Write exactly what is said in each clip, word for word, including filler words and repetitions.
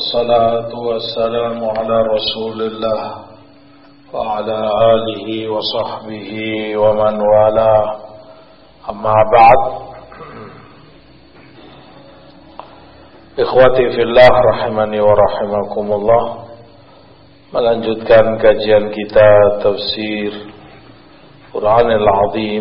والصلاة والسلام على رسول الله وعلى آله وصحبه ومن والاه. أما بعد, ikhwati fillah rahimani wa rahimakumullah, melanjutkan kajian kita tafsir Quranil Azim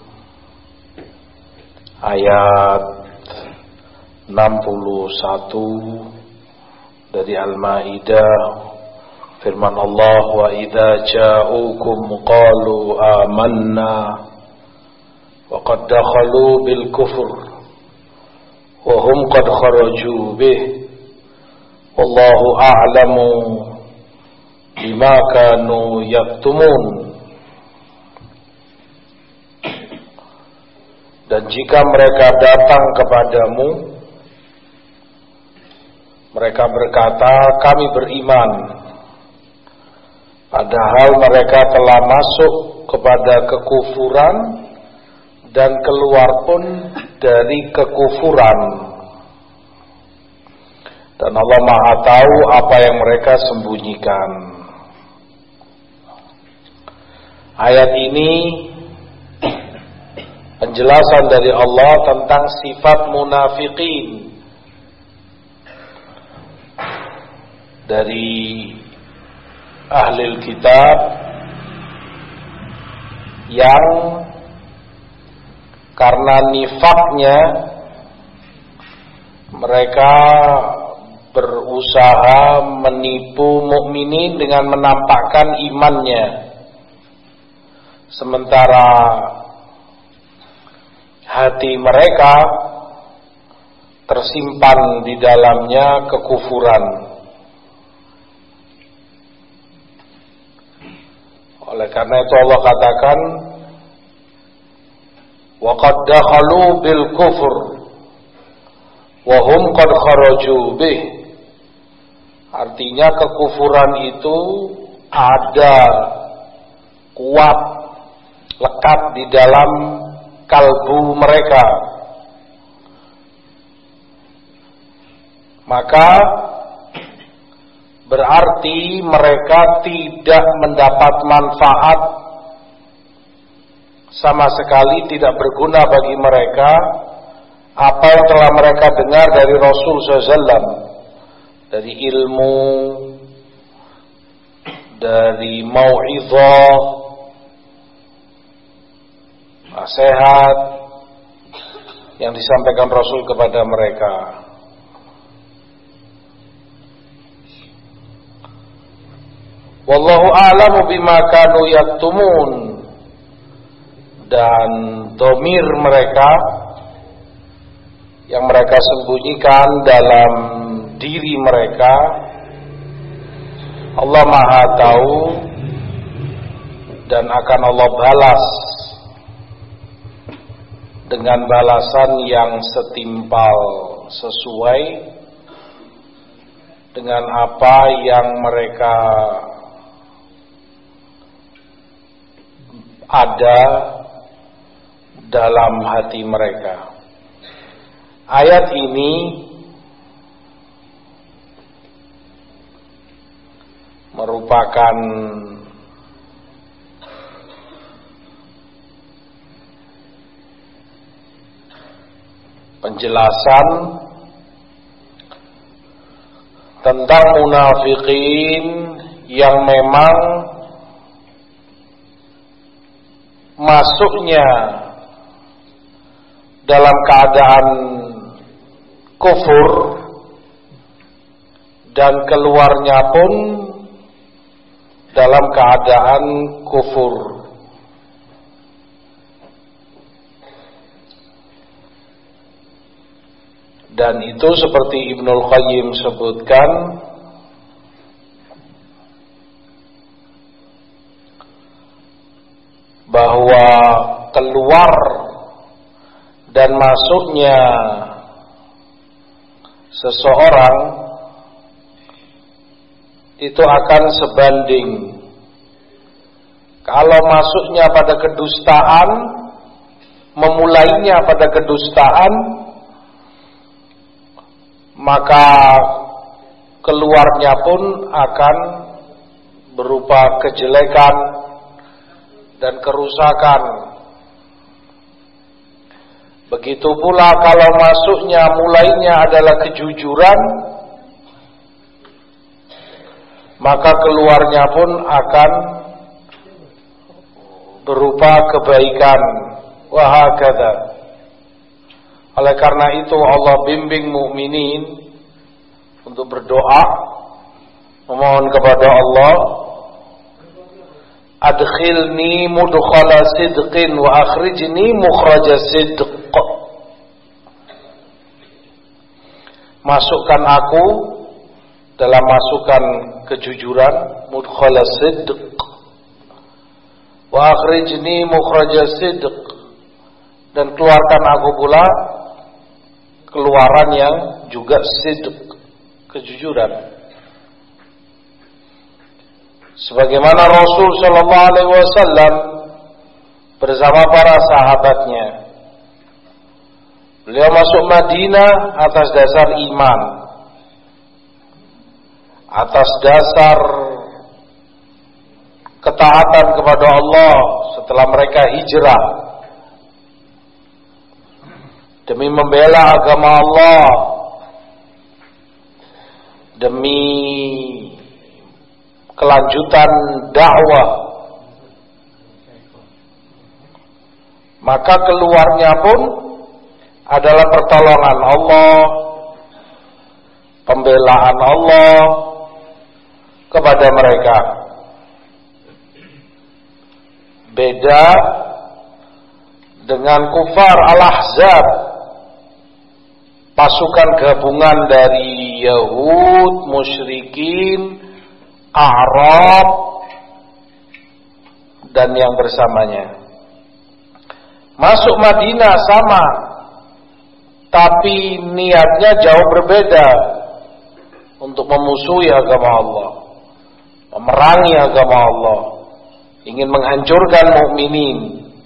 ayat enam puluh satu dari Al-Maidah. Firman Allah, wa idza ja'ukum qalu amanna wa qad dakhalu bil kufr wa hum qad kharaju bih wallahu a'lamu bima kanu yaktumun. Dan jika mereka datang kepadamu, mereka berkata, kami beriman, padahal mereka telah masuk kepada kekufuran dan keluar pun dari kekufuran. Dan Allah Maha tahu apa yang mereka sembunyikan. Ayat ini penjelasan dari Allah tentang sifat munafikin dari ahlil kitab yang karena nifaknya mereka berusaha menipu mukminin dengan menampakkan imannya, sementara hati mereka tersimpan di dalamnya kekufuran. Oleh karena itu Allah katakan, wa qad dakhalu bil kufur wa hum qad kharaju bih. Artinya kekufuran itu ada, kuat, lekat di dalam kalbu mereka. Maka berarti mereka tidak mendapat manfaat sama sekali, tidak berguna bagi mereka apa yang telah mereka dengar dari Rasul sallallahu alaihi wasallam, dari ilmu, dari mau'izah, nasihat yang disampaikan Rasul kepada mereka. Wallahu a'lamu bima kanu yaktumun. Dan domir mereka yang mereka sembunyikan dalam diri mereka, Allah Maha tahu dan akan Allah balas dengan balasan yang setimpal sesuai dengan apa yang mereka ada dalam hati mereka. Ayat ini merupakan penjelasan tentang munafikin yang memang masuknya dalam keadaan kufur dan keluarnya pun dalam keadaan kufur. Dan itu seperti Ibnul Qayyim sebutkan, bahwa keluar dan masuknya seseorang itu akan sebanding. Kalau masuknya pada kedustaan, memulainya pada kedustaan, maka keluarnya pun akan berupa kejelekan dan kerusakan. Begitu pula kalau masuknya mulainya adalah kejujuran, maka keluarnya pun akan berupa kebaikan. Wa hakadha. Oleh karena itu Allah bimbing mukminin untuk berdoa, memohon kepada Allah, adkhilni mudkhala sidqin wa akhrijni mukhraja sidq. Masukkan aku dalam masukan kejujuran, mudkhala sidq, wa akhrijni mukhraja sidq, dan keluarkan aku pula keluaran yang juga sidq, kejujuran. Sebagaimana Rasul sallallahu alaihi wasallam bersama para sahabatnya, beliau masuk Madinah atas dasar iman, atas dasar ketaatan kepada Allah setelah mereka hijrah demi membela agama Allah, demi kelanjutan dakwah. Maka keluarnya pun adalah pertolongan Allah, pembelaan Allah kepada mereka. Beda dengan kufar Al-Ahzab, pasukan gabungan dari Yahud, musyrikin, Arab, dan yang bersamanya. Masuk Madinah sama, tapi niatnya jauh berbeda, untuk memusuhi agama Allah, memerangi agama Allah, ingin menghancurkan mukminin.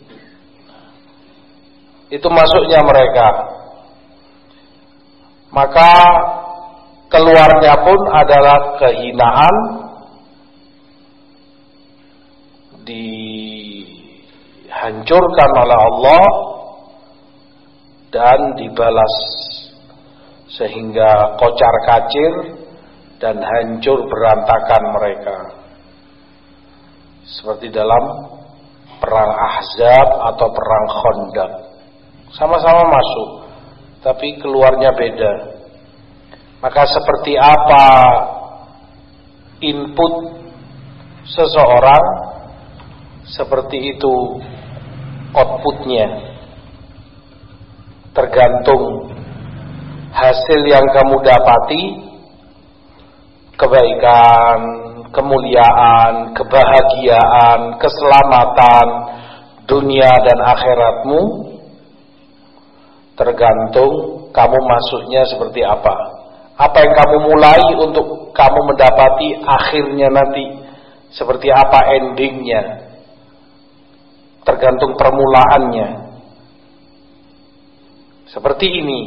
Itu masuknya mereka. Maka keluarnya pun adalah kehinaan, dihancurkan oleh Allah dan dibalas sehingga kocar kacir dan hancur berantakan mereka, seperti dalam perang Ahzab atau perang Khandaq. Sama-sama masuk, tapi keluarnya beda. Maka seperti apa input seseorang, seperti itu outputnya. Tergantung hasil yang kamu dapati, kebaikan, kemuliaan, kebahagiaan, keselamatan dunia dan akhiratmu, tergantung kamu masuknya seperti apa. Apa yang kamu mulai untuk kamu mendapati akhirnya nanti seperti apa endingnya, tergantung permulaannya. Seperti ini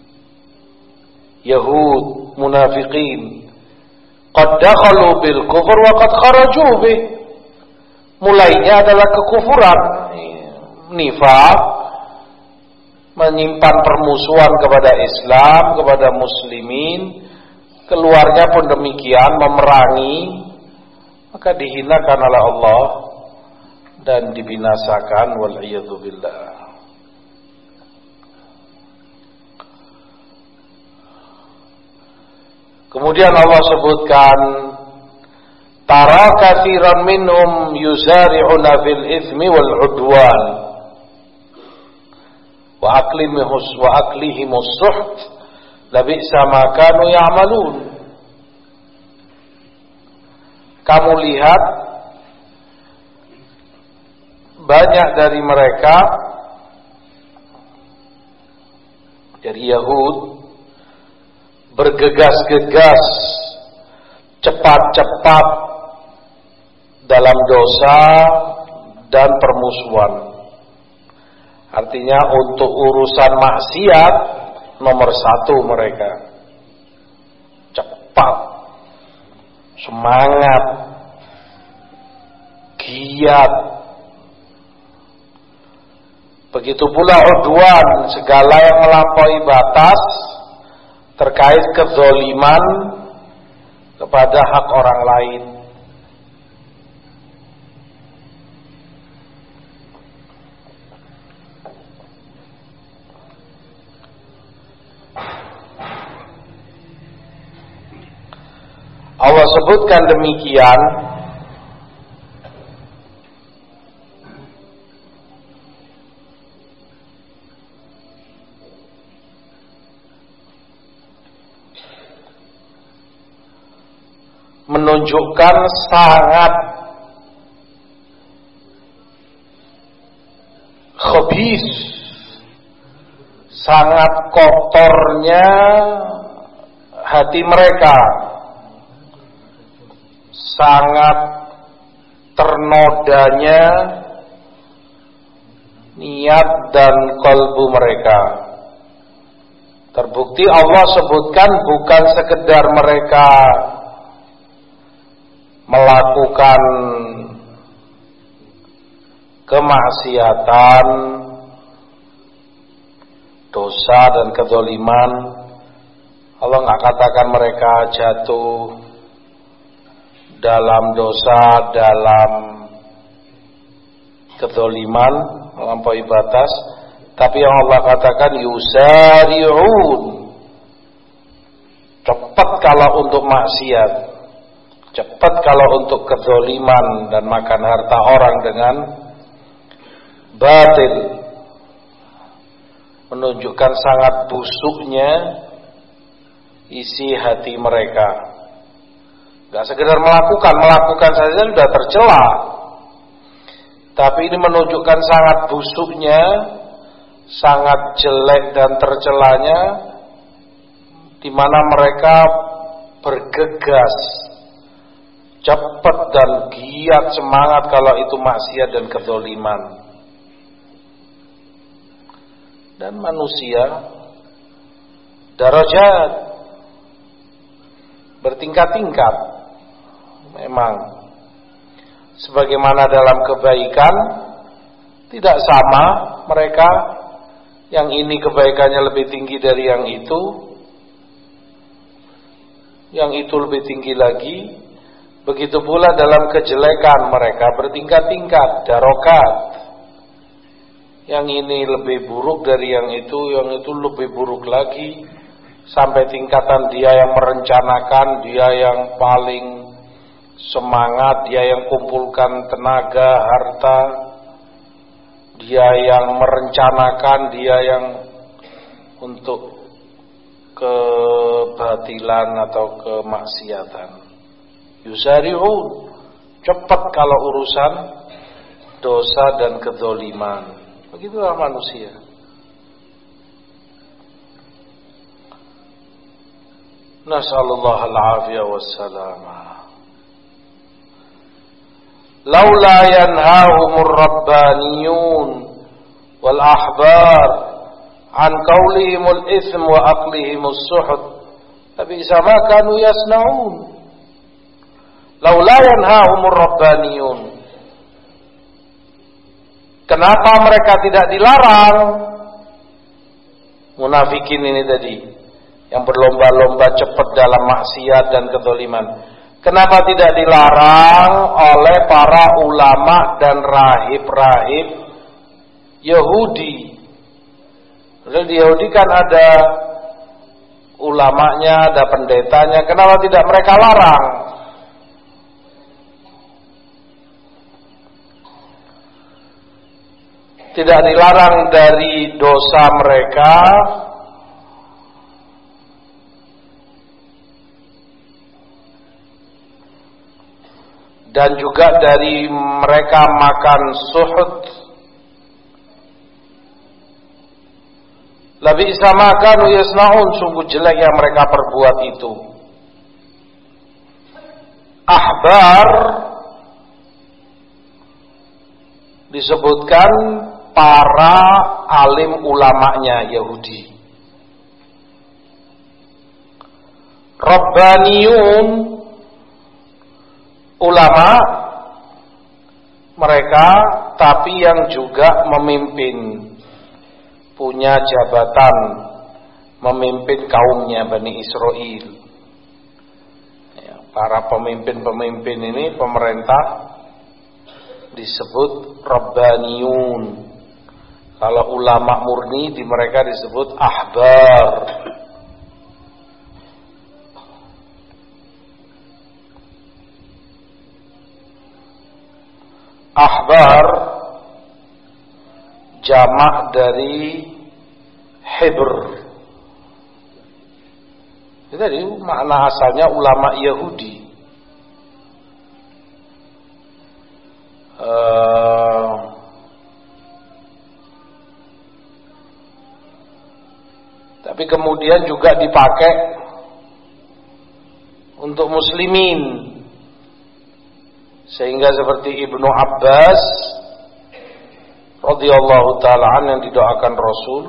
Yahud, munafiqin, qad dakhalu bil kufur wa qad kharaju bih. Mulainya adalah kekufuran, nifaq, menyimpan permusuhan kepada Islam, kepada muslimin. Keluarnya pun demikian, memerangi, maka dihinakan oleh Allah dan dibinasakan, wal iyadzu billah. Kemudian Allah sebutkan, tara katsiran minhum yusari'una fil itsmi wal 'udwan wa aklihmus wa aklihimus suht labisa ma kanu ya'malun. Kamu lihat banyak dari mereka, dari Yahud, bergegas-gegas, cepat-cepat dalam dosa dan permusuhan. Artinya untuk urusan maksiat nomor satu mereka, cepat semangat, giat. Begitu pula udwan, segala yang melampaui batas terkait kezaliman kepada hak orang lain. Allah sebutkan demikian menunjukkan sangat khabis, sangat kotornya hati mereka, sangat ternodanya niat dan kalbu mereka. Terbukti Allah sebutkan bukan sekedar mereka melakukan kemaksiatan, dosa dan kezaliman. Allah nggak katakan mereka jatuh dalam dosa, dalam kezaliman, melampaui batas, tapi yang Allah katakan yusari'un, cepat kalau untuk maksiat, cepat kalau untuk kezaliman dan makan harta orang dengan batil, menunjukkan sangat busuknya isi hati mereka. Gak sekedar melakukan, melakukan saja sudah tercela, tapi ini menunjukkan sangat busuknya, sangat jelek dan tercelanya, di mana mereka bergegas, cepat dan giat, semangat kalau itu maksiat dan kezaliman. Dan manusia darajat, bertingkat-tingkat. Memang sebagaimana dalam kebaikan tidak sama mereka, yang ini kebaikannya lebih tinggi dari yang itu, yang itu lebih tinggi lagi. Begitu pula dalam kejelekan mereka bertingkat-tingkat, darokat. Yang ini lebih buruk dari yang itu, yang itu lebih buruk lagi, sampai tingkatan dia yang merencanakan, dia yang paling semangat, dia yang kumpulkan tenaga, harta, dia yang merencanakan, dia yang untuk kebatilan atau kemaksiatan. Yusari'un, cepat kalau urusan dosa dan kedzaliman. Begitulah manusia. Nas'alullah al-afiyah wassalamah. Laula yanhahumur rabbaniyun wal ahbar an qawlihimul itsm wa aqlihimus suhud labisa ma kanu yasna'un. Laula yanhahumur rabbaniyun, kenapa mereka tidak dilarang? Munafikin ini tadi yang berlomba-lomba cepat dalam maksiat dan kezaliman. Kenapa tidak dilarang oleh para ulama dan rahib-rahib Yahudi? Di Yahudi kan ada ulamanya, ada pendetanya. Kenapa tidak mereka larang? Tidak dilarang dari dosa mereka, dan juga dari mereka makan suhud. Labisa ma kanu yasnaun, sungguh jelek yang mereka perbuat itu. Ahbar disebutkan para alim ulamanya Yahudi. Rabbaniyun ulama mereka, tapi yang juga memimpin, punya jabatan memimpin kaumnya Bani Israel. Ya, para pemimpin-pemimpin ini pemerintah disebut Rabbaniyun. Kalau ulama murni di mereka disebut ahbar. Ahbar jamak dari hibr. Jadi makna asalnya ulama Yahudi. Uh, tapi kemudian juga dipakai untuk muslimin. Sehingga seperti Ibnu Abbas radhiyallahu taala an yang didoakan Rasul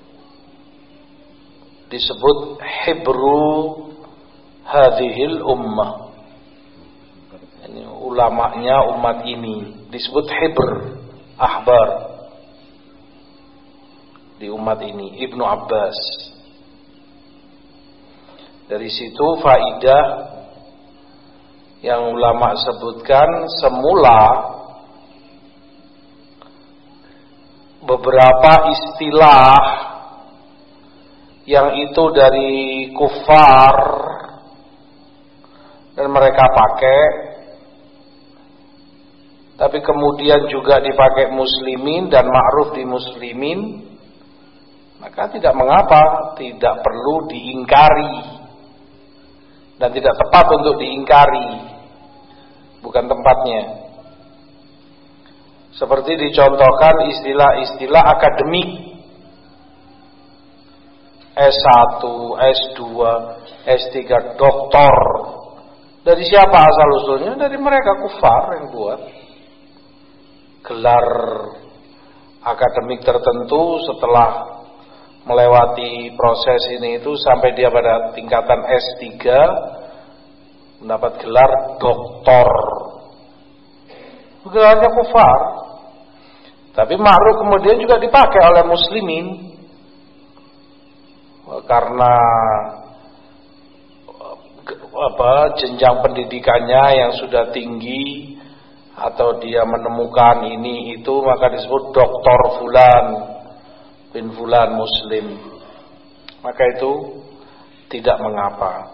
disebut hibru hadhil ummah. Ini ulamanya umat ini disebut hibr, ahbar di umat ini, Ibnu Abbas. Dari situ faidah yang ulama sebutkan, semula beberapa istilah yang itu dari kufar dan mereka pakai, tapi kemudian juga dipakai muslimin dan ma'ruf di muslimin, maka tidak mengapa, tidak perlu diingkari dan tidak tepat untuk diingkari, bukan tempatnya. Seperti dicontohkan istilah-istilah akademik, S satu, S dua, S tiga, doktor. Dari siapa asal usulnya? Dari mereka kufar yang buat. Gelar akademik tertentu setelah melewati proses ini itu sampai dia pada tingkatan S tiga mendapat gelar doktor. Gelarnya kufar. Tapi ma'ruf kemudian juga dipakai oleh muslimin karena apa jenjang pendidikannya yang sudah tinggi atau dia menemukan ini itu, maka disebut doktor fulan bin fulan muslim, maka itu tidak mengapa.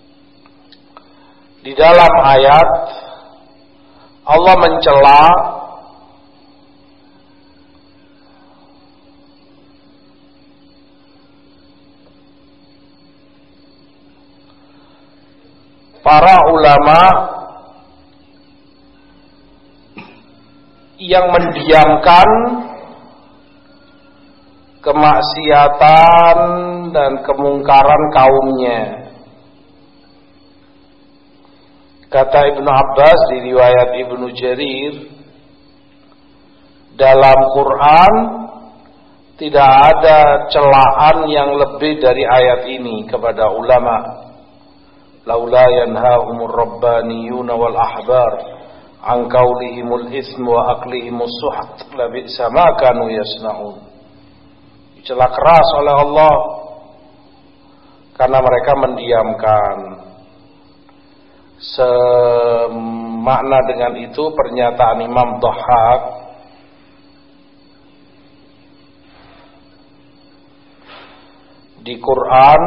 Di dalam ayat Allah mencela para ulama yang mendiamkan kemaksiatan dan kemungkaran kaumnya. Kata Ibnu Abbas di riwayat Ibnu Jarir, dalam Quran tidak ada celaan yang lebih dari ayat ini kepada ulama. Laula yanhahumur rabbaniyuna wal ahbar an qaulihimul ism wa aqlihimus suhat labi'sa ma kanu yasnaun. Dicela keras oleh Allah karena mereka mendiamkan. Semakna dengan itu pernyataan Imam Dhahhak di Quran,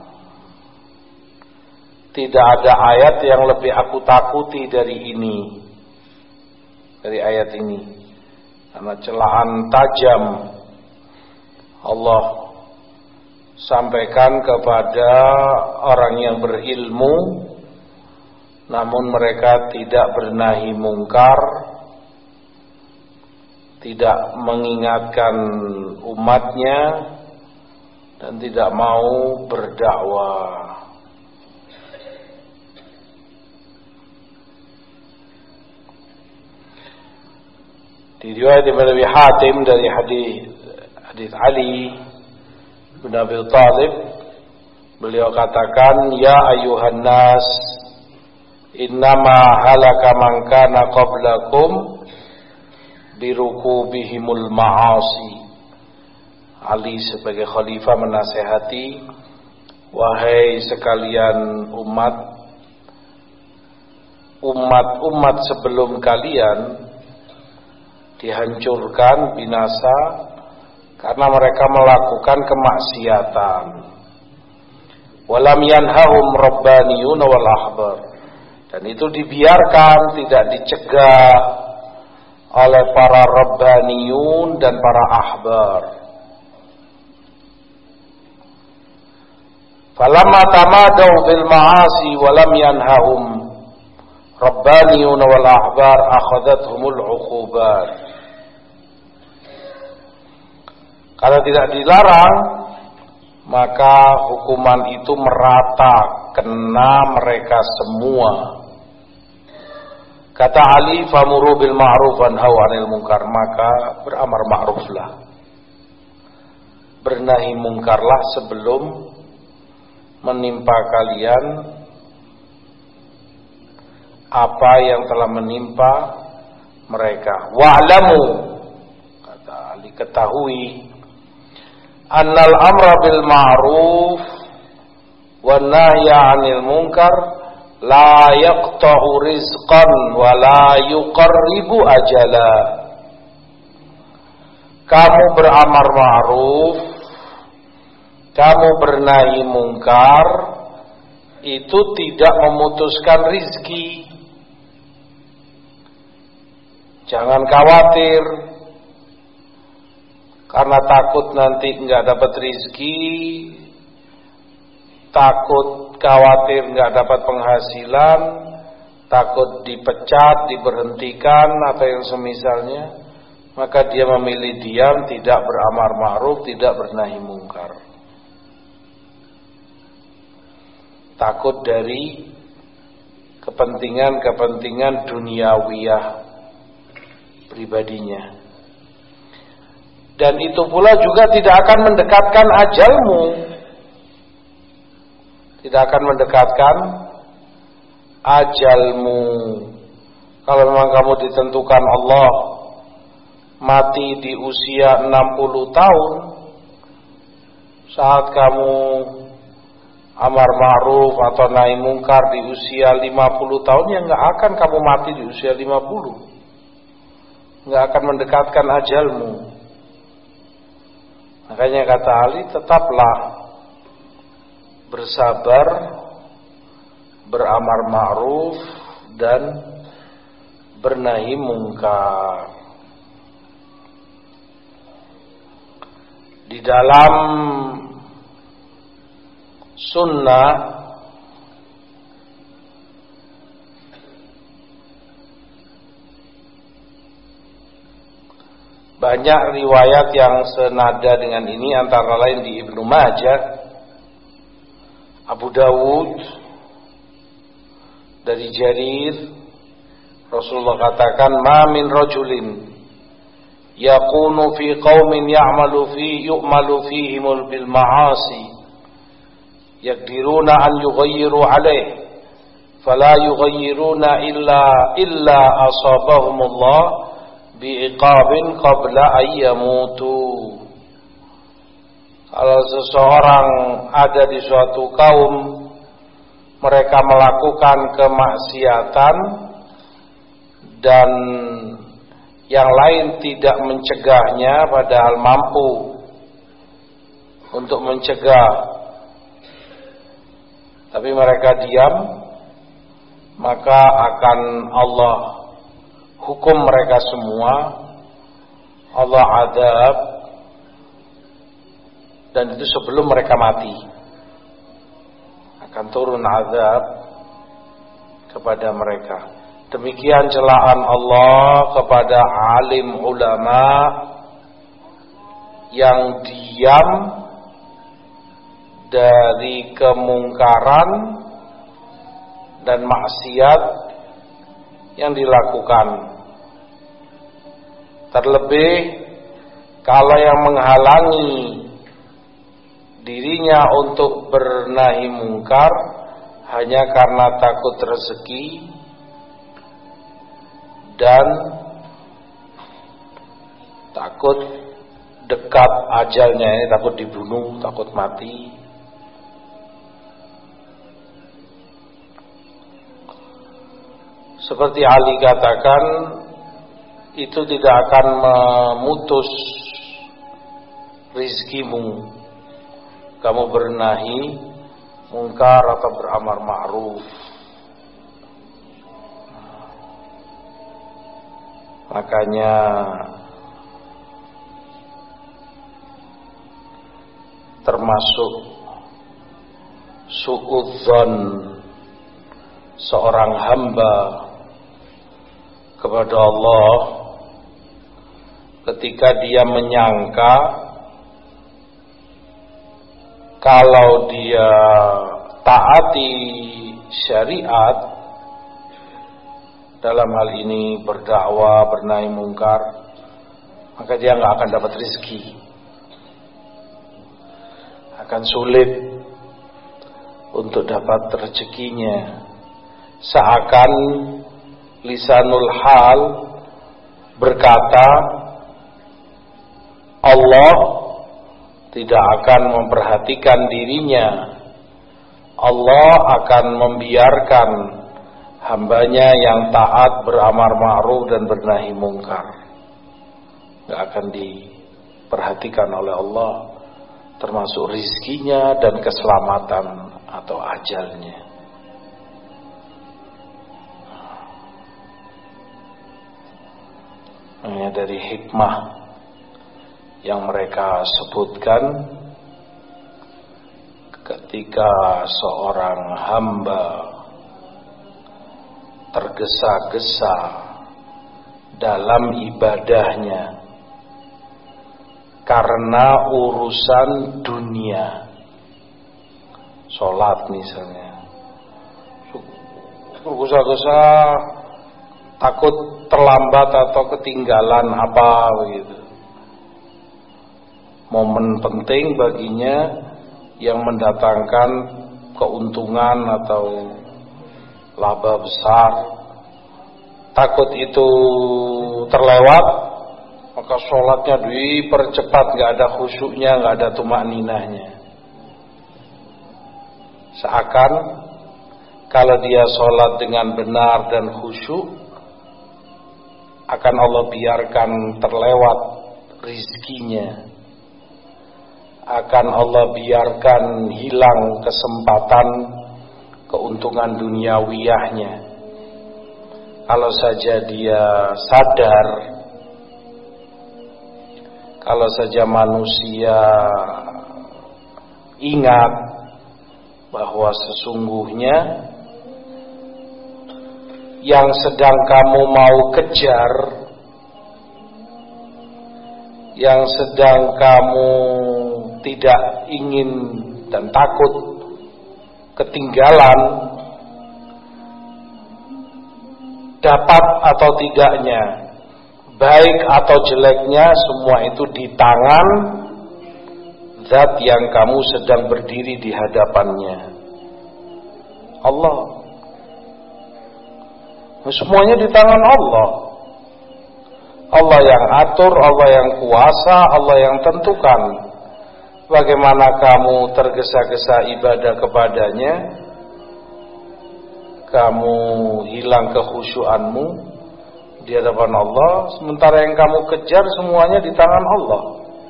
tidak ada ayat yang lebih aku takuti dari ini, dari ayat ini, karena celaan tajam Allah sampaikan kepada orang yang berilmu, namun mereka tidak bernahi mungkar, tidak mengingatkan umatnya, dan tidak mau berdakwah. Di riwayat Ibnu Abi Hatim dari hadis hadis Ali bin Abi Thalib, beliau katakan, ya ayuhan nas innama halaka man kana qablakum birukubihimul ma'asi. Ali sebagai khalifah menasehati, wahai sekalian umat, umat-umat sebelum kalian dihancurkan, binasa karena mereka melakukan kemaksiatan. Walam yanhahum rabbaniyun wal ahbar. Dan itu dibiarkan, tidak dicegah oleh para rabbaniyun dan para ahbar. Falamma tamadaw bil ma'asi walam yanhahum rabbaniyun wal ahbar akhadathumul 'uqubat. Kalau tidak dilarang, maka hukuman itu merata, kena mereka semua. Kata Ali, famuru bil ma'ruf wanhaw 'anil munkar, maka beramar ma'ruflah, bernahi mungkarlah sebelum menimpa kalian apa yang telah menimpa mereka. Wa'lamu, kata Ali, ketahui, annal amra bil ma'ruf wan nahya 'anil munkar la yaqta'u rizqan wa la yuqarribu ajala. Kamu beramar ma'ruf, kamu bernahi mungkar, itu tidak memutuskan rizki. Jangan khawatir karena takut nanti enggak dapat rizki, takut khawatir enggak dapat penghasilan, takut dipecat, diberhentikan atau yang semisalnya, maka dia memilih diam, tidak beramar ma'ruf, tidak bernahi mungkar. Takut dari kepentingan-kepentingan duniawiyah pribadinya. Dan itu pula juga tidak akan mendekatkan ajalmu, tidak akan mendekatkan ajalmu. Kalau memang kamu ditentukan Allah mati di usia enam puluh tahun, saat kamu amar ma'ruf atau nahi mungkar di usia lima puluh tahun, ya nggak akan kamu mati di usia lima puluh, nggak akan mendekatkan ajalmu. Makanya kata Ali, tetaplah bersabar, beramar ma'ruf dan bernahi mungkar. Di dalam sunnah banyak riwayat yang senada dengan ini, antara lain di Ibnu Majah, Abu Dawud, dari Jarir, Rasulullah katakan, ma min rajulin yakunu fi qaumin ya'malu fi yu'malu fihimul bil ma'asi yaqdiruna an yughayyiru alayhi fala yughayyiruna illa illa asabahumullah bi'iqabin qabla ayyamutu. Kalau seseorang ada di suatu kaum, mereka melakukan kemaksiatan dan yang lain tidak mencegahnya, padahal mampu untuk mencegah, tapi mereka diam, maka akan Allah hukum mereka semua, Allah adab, dan itu sebelum mereka mati akan turun azab kepada mereka. Demikian celaan Allah kepada alim ulama yang diam dari kemungkaran dan maksiat yang dilakukan. Terlebih kalau yang menghalangi dirinya untuk bernahi mungkar hanya karena takut rezeki dan takut dekat ajalnya, ini takut dibunuh, takut mati. Seperti Ali katakan, itu tidak akan memutus rizkimu. Kamu bernahi mungkar atau beramar ma'ruf. Makanya termasuk suudzon seorang hamba kepada Allah ketika dia menyangka kalau dia taati syariat dalam hal ini berdakwah, bernahi mungkar, maka dia nggak akan dapat rezeki, akan sulit untuk dapat rezekinya. Seakan lisanul hal berkata Allah tidak akan memperhatikan dirinya, Allah akan membiarkan hambanya yang taat beramar ma'ruf dan bernahi mungkar, gak akan diperhatikan oleh Allah, termasuk rizkinya dan keselamatan atau ajalnya. Hanya dari hikmah yang mereka sebutkan, ketika seorang hamba tergesa-gesa dalam ibadahnya karena urusan dunia, sholat misalnya, tergesa-gesa takut terlambat atau ketinggalan apa begitu, momen penting baginya yang mendatangkan keuntungan atau laba besar, takut itu terlewat, maka sholatnya dipercepat, gak ada khusyuknya, gak ada tumakninahnya. Seakan kalau dia sholat dengan benar dan khusyuk, akan Allah biarkan terlewat rizkinya, akan Allah biarkan hilang kesempatan keuntungan duniawiyahnya. Kalau saja dia sadar, kalau saja manusia ingat bahwa sesungguhnya yang sedang kamu mau kejar, yang sedang kamu tidak ingin dan takut ketinggalan, dapat atau tidaknya, baik atau jeleknya, semua itu di tangan zat yang kamu sedang berdiri di hadapannya, Allah. Semuanya di tangan Allah. Allah yang atur, Allah yang kuasa, Allah yang tentukan. Bagaimana kamu tergesa-gesa ibadah kepadanya, kamu hilang kekhusyuanmu di hadapan Allah, sementara yang kamu kejar semuanya di tangan Allah.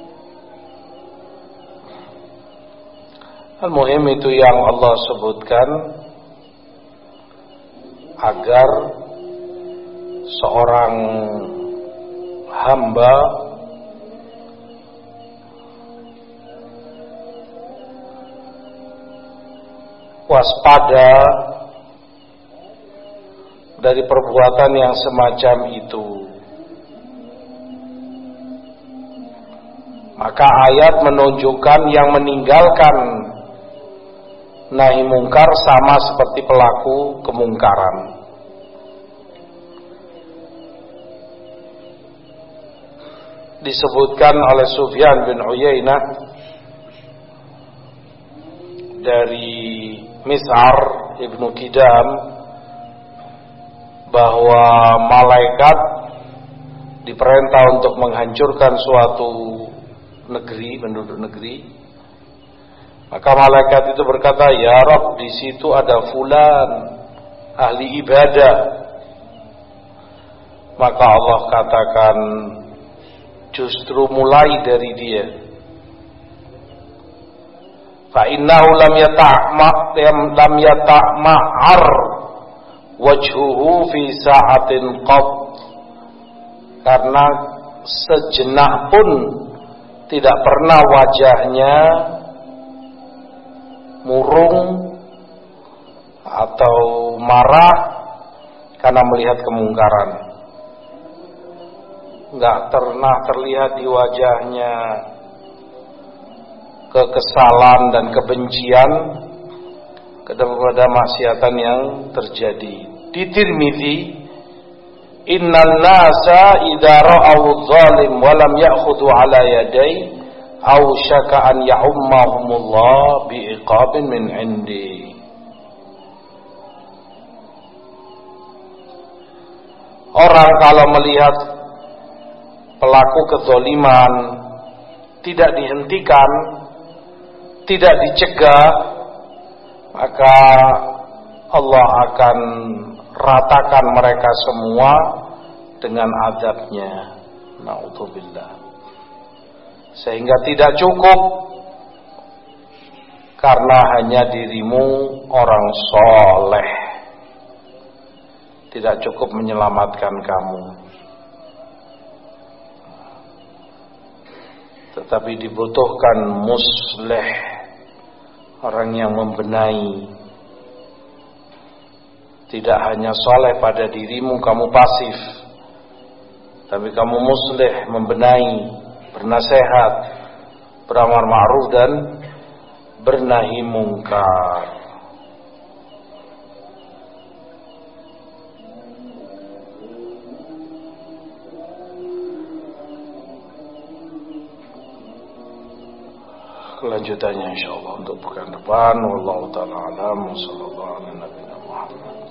Al-muhim itu yang Allah sebutkan agar seorang hamba waspada dari perbuatan yang semacam itu. Maka ayat menunjukkan yang meninggalkan nahi mungkar sama seperti pelaku kemungkaran. Disebutkan oleh Sufyan bin Uyainah dari Mis'ar Ibnu Qidam bahwa malaikat diperintah untuk menghancurkan suatu negeri, penduduk negeri. Maka malaikat itu berkata, "Ya Rabb, di situ ada fulan, ahli ibadah." Maka Allah katakan, justru mulai dari dia. Fa innahu lam yata'ma lam yata'ma'ar wajhuhu fi sa'atin qat. Karena sejenak pun tidak pernah wajahnya murung atau marah karena melihat kemungkaran. Enggak pernah terlihat di wajahnya kekesalan dan kebencian kepada maksiatan yang terjadi. Di Tirmidzi, "Innan nasa idza ra'aw adh-dhalim wa lam ya'khudhu 'ala yadayhi aw syaka an ya'ummahumullah bi'iqabin min 'indi." Orang kalau melihat pelaku kezaliman tidak dihentikan, tidak dicegah, maka Allah akan ratakan mereka semua dengan azabnya. Na'udzubillah. Sehingga tidak cukup karena hanya dirimu orang soleh, tidak cukup menyelamatkan kamu, tetapi dibutuhkan musleh, orang yang membenahi. Tidak hanya soleh pada dirimu, kamu pasif, tapi kamu musleh, membenahi, bernasihat, beramar ma'ruf dan bernahi mungkar. Kelanjutannya insyaallah untuk pekan depan. Wallahu ta'ala alam. Wassallallahu ala nabiyina Muhammad.